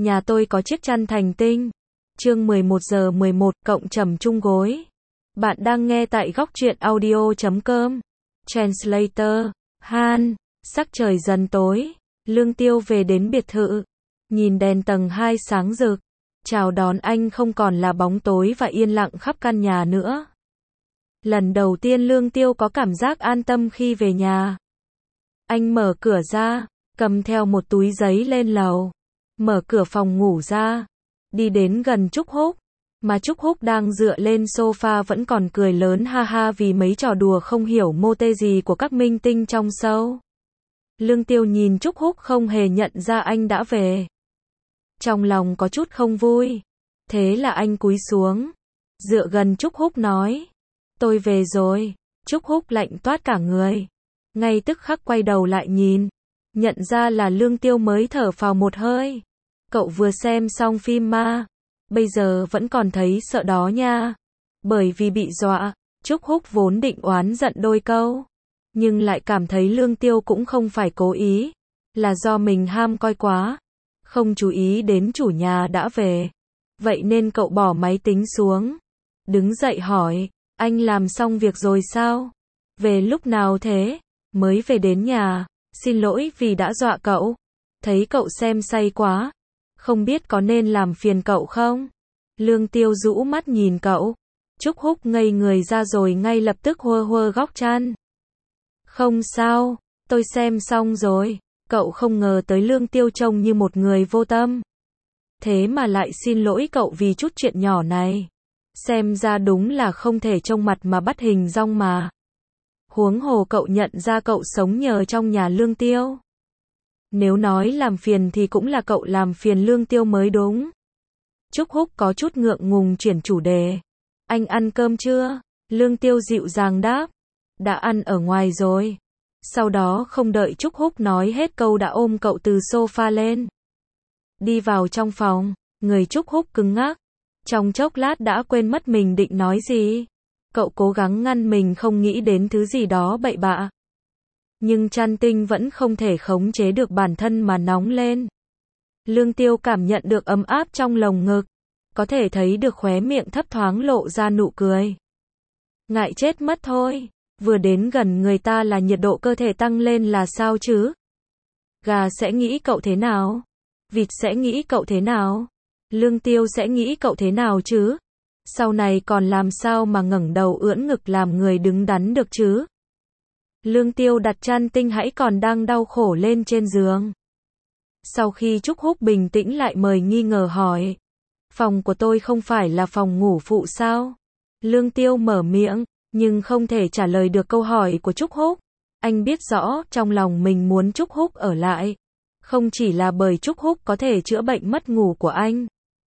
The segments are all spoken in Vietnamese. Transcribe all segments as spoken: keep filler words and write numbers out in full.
nhà tôi có chiếc chăn thành tinh. Chương mười một giờ mười một, cộng trầm chung gối. Bạn đang nghe tại góc truyện audio chấm com. Translator, Han, sắc trời dần tối, Lương Tiêu về đến biệt thự, nhìn đèn tầng hai sáng rực, chào đón anh không còn là bóng tối và yên lặng khắp căn nhà nữa. Lần đầu tiên Lương Tiêu có cảm giác an tâm khi về nhà. Anh mở cửa ra, cầm theo một túi giấy lên lầu, mở cửa phòng ngủ ra, đi đến gần Trúc Húc, mà Trúc Húc đang dựa lên sofa vẫn còn cười lớn ha ha vì mấy trò đùa không hiểu mô tê gì của các minh tinh trong show. Lương Tiêu nhìn Trúc Húc không hề nhận ra anh đã về. Trong lòng có chút không vui, thế là anh cúi xuống, dựa gần Trúc Húc nói, tôi về rồi. Trúc Húc lạnh toát cả người, ngay tức khắc quay đầu lại nhìn, nhận ra là Lương Tiêu mới thở phào một hơi. Cậu vừa xem xong phim ma, bây giờ vẫn còn thấy sợ đó nha. Bởi vì bị dọa, Trúc Húc vốn định oán giận đôi câu, nhưng lại cảm thấy Lương Tiêu cũng không phải cố ý, là do mình ham coi quá, không chú ý đến chủ nhà đã về. Vậy nên cậu bỏ máy tính xuống, đứng dậy hỏi, anh làm xong việc rồi sao? Về lúc nào thế? Mới về đến nhà, xin lỗi vì đã dọa cậu. Thấy cậu xem say quá, không biết có nên làm phiền cậu không? Lương Tiêu rũ mắt nhìn cậu. Trúc Húc ngây người ra rồi ngay lập tức hơ hơ góc chăn. Không sao, tôi xem xong rồi. Cậu không ngờ tới Lương Tiêu trông như một người vô tâm, thế mà lại xin lỗi cậu vì chút chuyện nhỏ này. Xem ra đúng là không thể trông mặt mà bắt hình dong mà. Huống hồ cậu nhận ra cậu sống nhờ trong nhà Lương Tiêu. Nếu nói làm phiền thì cũng là cậu làm phiền Lương Tiêu mới đúng. Trúc Húc có chút ngượng ngùng chuyển chủ đề. Anh ăn cơm chưa? Lương Tiêu dịu dàng đáp. Đã ăn ở ngoài rồi. Sau đó không đợi Trúc Húc nói hết câu đã ôm cậu từ sofa lên. Đi vào trong phòng, người Trúc Húc cứng ngắc. Trong chốc lát đã quên mất mình định nói gì. Cậu cố gắng ngăn mình không nghĩ đến thứ gì đó bậy bạ. Nhưng chăn tinh vẫn không thể khống chế được bản thân mà nóng lên. Lương Tiêu cảm nhận được ấm áp trong lồng ngực, có thể thấy được khóe miệng thấp thoáng lộ ra nụ cười. Ngại chết mất thôi, vừa đến gần người ta là nhiệt độ cơ thể tăng lên là sao chứ? Gà sẽ nghĩ cậu thế nào? Vịt sẽ nghĩ cậu thế nào? Lương Tiêu sẽ nghĩ cậu thế nào chứ? Sau này còn làm sao mà ngẩng đầu ưỡn ngực làm người đứng đắn được chứ? Lương Tiêu đặt chăn tinh hãy còn đang đau khổ lên trên giường. Sau khi Trúc Húc bình tĩnh lại mời nghi ngờ hỏi. Phòng của tôi không phải là phòng ngủ phụ sao? Lương Tiêu mở miệng, nhưng không thể trả lời được câu hỏi của Trúc Húc. Anh biết rõ trong lòng mình muốn Trúc Húc ở lại. Không chỉ là bởi Trúc Húc có thể chữa bệnh mất ngủ của anh,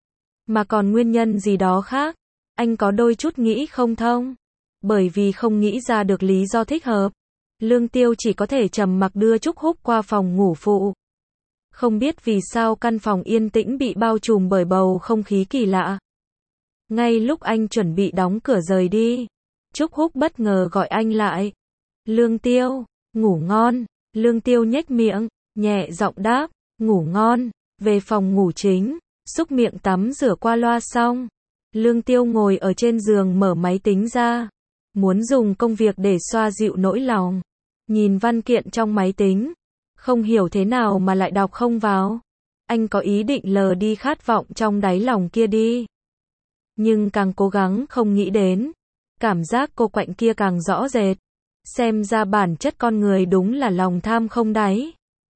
mà còn nguyên nhân gì đó khác. Anh có đôi chút nghĩ không thông. Bởi vì không nghĩ ra được lý do thích hợp, Lương Tiêu chỉ có thể trầm mặc đưa Trúc Húc qua phòng ngủ phụ. Không biết vì sao căn phòng yên tĩnh bị bao trùm bởi bầu không khí kỳ lạ. Ngay lúc anh chuẩn bị đóng cửa rời đi, Trúc Húc bất ngờ gọi anh lại. Lương Tiêu, ngủ ngon. Lương Tiêu nhếch miệng, nhẹ giọng đáp, ngủ ngon. Về phòng ngủ chính, xúc miệng tắm rửa qua loa xong, Lương Tiêu ngồi ở trên giường mở máy tính ra, muốn dùng công việc để xoa dịu nỗi lòng. Nhìn văn kiện trong máy tính, không hiểu thế nào mà lại đọc không vào. Anh có ý định lờ đi khát vọng trong đáy lòng kia đi. Nhưng càng cố gắng không nghĩ đến, cảm giác cô quạnh kia càng rõ rệt. Xem ra bản chất con người đúng là lòng tham không đáy.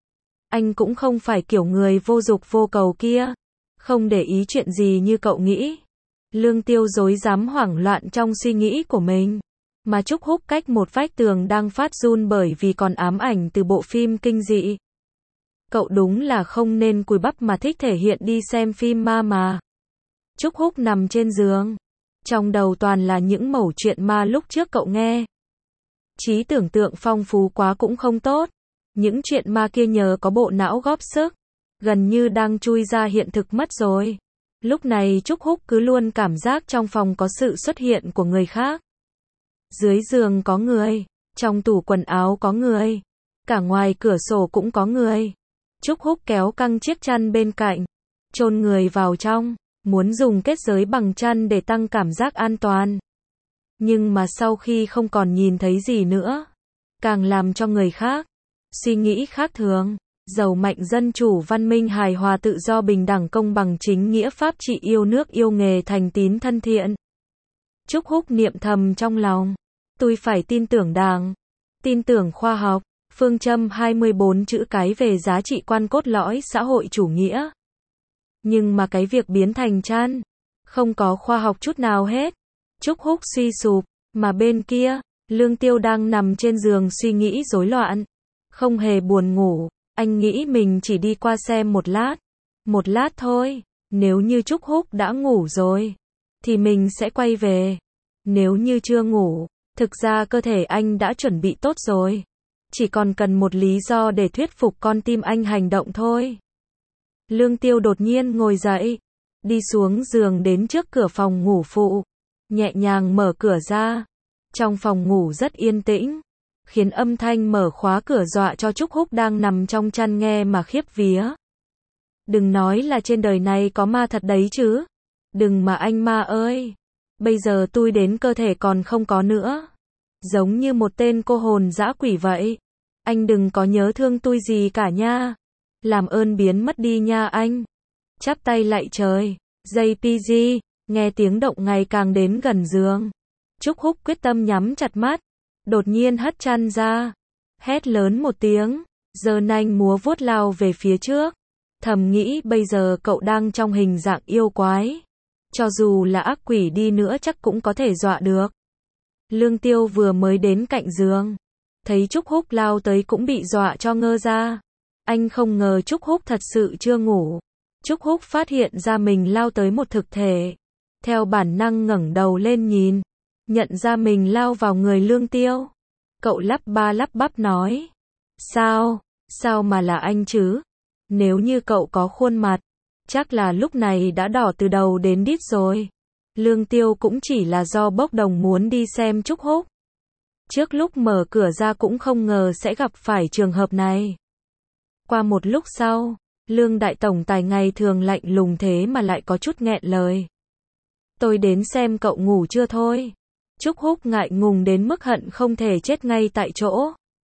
Anh cũng không phải kiểu người vô dục vô cầu kia, không để ý chuyện gì như cậu nghĩ. Lương Tiêu rối rắm hoảng loạn trong suy nghĩ của mình. Mà Trúc Húc cách một vách tường đang phát run bởi vì còn ám ảnh từ bộ phim kinh dị. Cậu đúng là không nên cùi bắp mà thích thể hiện đi xem phim ma mà. Trúc Húc nằm trên giường, trong đầu toàn là những mẩu chuyện ma lúc trước cậu nghe. Trí tưởng tượng phong phú quá cũng không tốt. Những chuyện ma kia nhờ có bộ não góp sức, gần như đang chui ra hiện thực mất rồi. Lúc này Trúc Húc cứ luôn cảm giác trong phòng có sự xuất hiện của người khác. Dưới giường có người, trong tủ quần áo có người, cả ngoài cửa sổ cũng có người. Trúc Húc kéo căng chiếc chăn bên cạnh, chôn người vào trong, muốn dùng kết giới bằng chăn để tăng cảm giác an toàn. Nhưng mà sau khi không còn nhìn thấy gì nữa, càng làm cho người khác suy nghĩ khác thường. Giàu mạnh, dân chủ, văn minh, hài hòa, tự do, bình đẳng, công bằng, chính nghĩa, pháp trị, yêu nước, yêu nghề, thành tín, thân thiện. Trúc Húc niệm thầm trong lòng. Tôi phải tin tưởng Đảng, tin tưởng khoa học, phương châm hai mươi bốn chữ cái về giá trị quan cốt lõi xã hội chủ nghĩa. Nhưng mà cái việc biến thành chăn, không có khoa học chút nào hết. Trúc Húc suy sụp, mà bên kia, Lương Tiêu đang nằm trên giường suy nghĩ rối loạn. Không hề buồn ngủ, anh nghĩ mình chỉ đi qua xem một lát. Một lát thôi, nếu như Trúc Húc đã ngủ rồi, thì mình sẽ quay về. Nếu như chưa ngủ, thực ra cơ thể anh đã chuẩn bị tốt rồi. Chỉ còn cần một lý do để thuyết phục con tim anh hành động thôi. Lương Tiêu đột nhiên ngồi dậy, đi xuống giường đến trước cửa phòng ngủ phụ, nhẹ nhàng mở cửa ra. Trong phòng ngủ rất yên tĩnh, khiến âm thanh mở khóa cửa dọa cho Trúc Húc đang nằm trong chăn nghe mà khiếp vía. Đừng nói là trên đời này có ma thật đấy chứ. Đừng mà anh ma ơi. Bây giờ tôi đến cơ thể còn không có nữa. Giống như một tên cô hồn dã quỷ vậy. Anh đừng có nhớ thương tôi gì cả nha. Làm ơn biến mất đi nha anh. Chắp tay lạy trời. gi pê giê, nghe tiếng động ngày càng đến gần giường. Trúc Húc quyết tâm nhắm chặt mắt. Đột nhiên hất chăn ra. Hét lớn một tiếng. Giơ nanh múa vuốt lao về phía trước. Thầm nghĩ bây giờ cậu đang trong hình dạng yêu quái. Cho dù là ác quỷ đi nữa chắc cũng có thể dọa được. Lương Tiêu vừa mới đến cạnh giường. Thấy Trúc Húc lao tới cũng bị dọa cho ngơ ra. Anh không ngờ Trúc Húc thật sự chưa ngủ. Trúc Húc phát hiện ra mình lao tới một thực thể. Theo bản năng ngẩng đầu lên nhìn. Nhận ra mình lao vào người Lương Tiêu. Cậu lắp ba lắp bắp nói. Sao? Sao mà là anh chứ? Nếu như cậu có khuôn mặt, chắc là lúc này đã đỏ từ đầu đến đít rồi. Lương Tiêu cũng chỉ là do bốc đồng muốn đi xem Trúc Húc. Trước lúc mở cửa ra cũng không ngờ sẽ gặp phải trường hợp này. Qua một lúc sau, Lương Đại Tổng Tài ngày thường lạnh lùng thế mà lại có chút nghẹn lời. Tôi đến xem cậu ngủ chưa thôi. Trúc Húc ngại ngùng đến mức hận không thể chết ngay tại chỗ.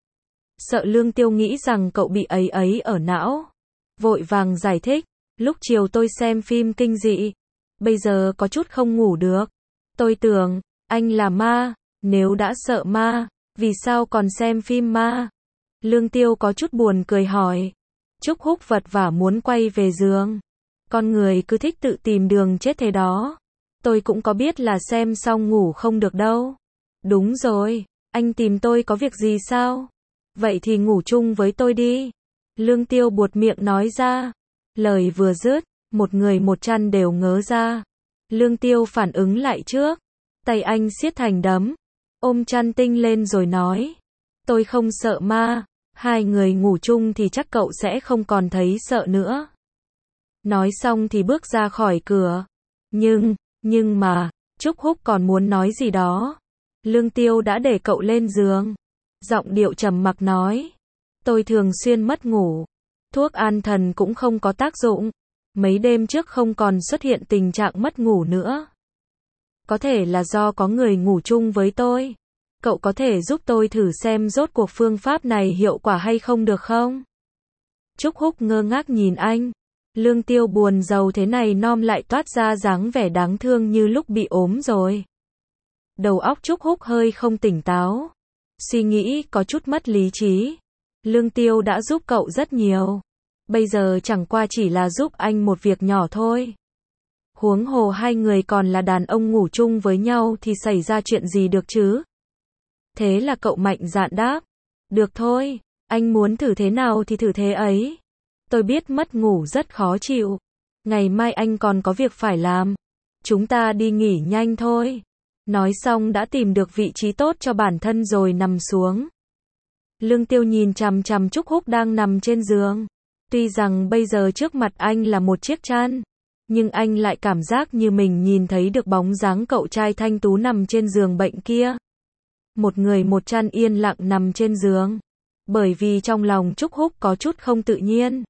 Sợ Lương Tiêu nghĩ rằng cậu bị ấy ấy ở não. Vội vàng giải thích. Lúc chiều tôi xem phim kinh dị. Bây giờ có chút không ngủ được. Tôi tưởng, anh là ma. Nếu đã sợ ma, vì sao còn xem phim ma? Lương Tiêu có chút buồn cười hỏi. Trúc Húc vật vã muốn quay về giường. Con người cứ thích tự tìm đường chết thế đó. Tôi cũng có biết là xem xong ngủ không được đâu. Đúng rồi, anh tìm tôi có việc gì sao? Vậy thì ngủ chung với tôi đi. Lương Tiêu buột miệng nói ra. Lời vừa dứt, một người một chăn đều ngớ ra. Lương Tiêu phản ứng lại trước. Tay anh siết thành đấm. Ôm chăn tinh lên rồi nói. Tôi không sợ ma. Hai người ngủ chung thì chắc cậu sẽ không còn thấy sợ nữa. Nói xong thì bước ra khỏi cửa. Nhưng, nhưng mà, Trúc Húc còn muốn nói gì đó. Lương Tiêu đã để cậu lên giường. Giọng điệu trầm mặc nói. Tôi thường xuyên mất ngủ. Thuốc an thần cũng không có tác dụng. Mấy đêm trước không còn xuất hiện tình trạng mất ngủ nữa. Có thể là do có người ngủ chung với tôi. Cậu có thể giúp tôi thử xem rốt cuộc phương pháp này hiệu quả hay không được không? Trúc Húc ngơ ngác nhìn anh. Lương Tiêu buồn rầu thế này nom lại toát ra dáng vẻ đáng thương như lúc bị ốm rồi. Đầu óc Trúc Húc hơi không tỉnh táo. Suy nghĩ có chút mất lý trí. Lương Tiêu đã giúp cậu rất nhiều. Bây giờ chẳng qua chỉ là giúp anh một việc nhỏ thôi. Huống hồ hai người còn là đàn ông ngủ chung với nhau thì xảy ra chuyện gì được chứ? Thế là cậu mạnh dạn đáp. Được thôi, anh muốn thử thế nào thì thử thế ấy. Tôi biết mất ngủ rất khó chịu. Ngày mai anh còn có việc phải làm. Chúng ta đi nghỉ nhanh thôi. Nói xong đã tìm được vị trí tốt cho bản thân rồi nằm xuống. Lương Tiêu nhìn chằm chằm Trúc Húc đang nằm trên giường. Tuy rằng bây giờ trước mặt anh là một chiếc chăn, nhưng anh lại cảm giác như mình nhìn thấy được bóng dáng cậu trai thanh tú nằm trên giường bệnh kia. Một người một chăn yên lặng nằm trên giường. Bởi vì trong lòng Trúc Húc có chút không tự nhiên.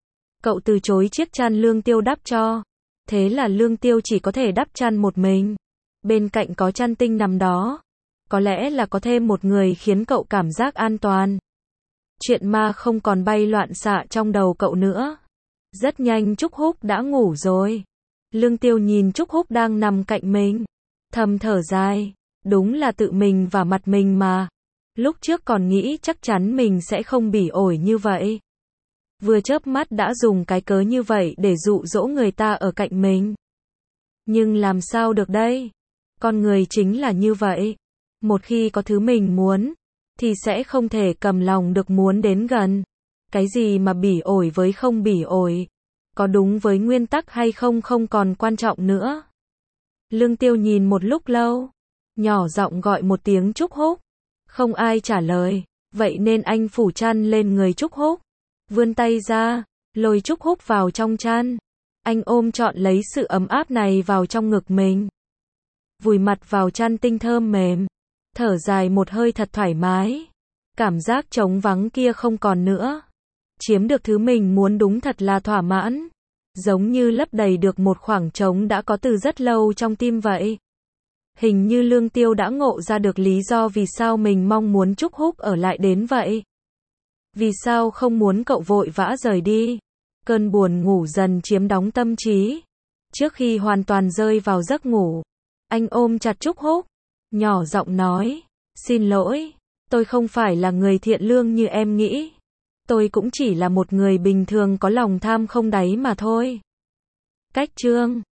Cậu từ chối chiếc chăn Lương Tiêu đắp cho. Thế là Lương Tiêu chỉ có thể đắp chăn một mình. Bên cạnh có chăn Tinh nằm đó. Có lẽ là có thêm một người khiến cậu cảm giác an toàn. Chuyện ma không còn bay loạn xạ trong đầu cậu nữa. Rất nhanh Trúc Húc đã ngủ rồi. Lương Tiêu nhìn Trúc Húc đang nằm cạnh mình. Thầm thở dài. Đúng là tự mình và mặt mình mà. Lúc trước còn nghĩ chắc chắn mình sẽ không bỉ ổi như vậy. Vừa chớp mắt đã dùng cái cớ như vậy để dụ dỗ người ta ở cạnh mình. Nhưng làm sao được đây? Con người chính là như vậy. Một khi có thứ mình muốn, thì sẽ không thể cầm lòng được muốn đến gần. Cái gì mà bỉ ổi với không bỉ ổi, có đúng với nguyên tắc hay không không còn quan trọng nữa. Lương Tiêu nhìn một lúc lâu, nhỏ giọng gọi một tiếng Trúc Húc. Không ai trả lời, vậy nên anh phủ chăn lên người Trúc Húc. Vươn tay ra, lôi Trúc Húc vào trong chăn. Anh ôm trọn lấy sự ấm áp này vào trong ngực mình. Vùi mặt vào chăn Tinh thơm mềm. Thở dài một hơi thật thoải mái. Cảm giác trống vắng kia không còn nữa. Chiếm được thứ mình muốn đúng thật là thỏa mãn. Giống như lấp đầy được một khoảng trống đã có từ rất lâu trong tim vậy. Hình như Lương Tiêu đã ngộ ra được lý do vì sao mình mong muốn Trúc Húc ở lại đến vậy. Vì sao không muốn cậu vội vã rời đi. Cơn buồn ngủ dần chiếm đóng tâm trí. Trước khi hoàn toàn rơi vào giấc ngủ, anh ôm chặt Trúc Húc, nhỏ giọng nói, xin lỗi, tôi không phải là người thiện lương như em nghĩ. Tôi cũng chỉ là một người bình thường có lòng tham không đáy mà thôi. Cách chương